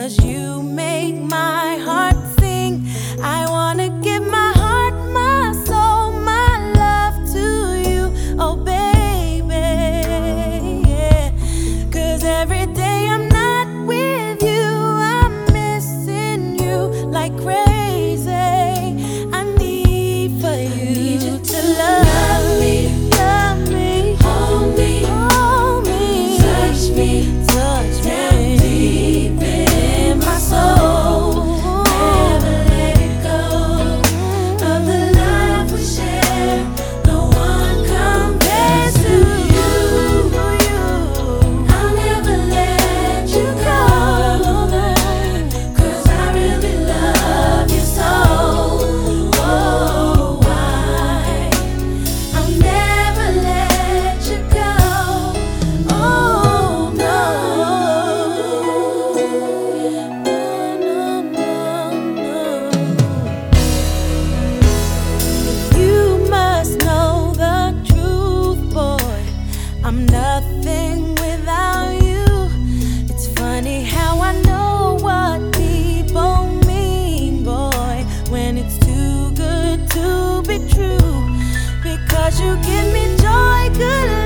'cause you make my heart sing. I wanna give my heart, my soul, my love to you, oh baby, yeah. 'Cause every day I'm not with you, I'm missing you like crazy. I need for you to love me, love me, hold me, hold me, touch me, touch me deep in my soul. Never let it go of the love we share. No one compares to you. I'll never let you go, 'cause I really love you so. Oh, why I'll never let you go. Oh no, no, no, no. You must know the truth, boy. I'm nothing without you. It's funny how I know what people mean, boy, when it's too good to be true. Because you give me joy, good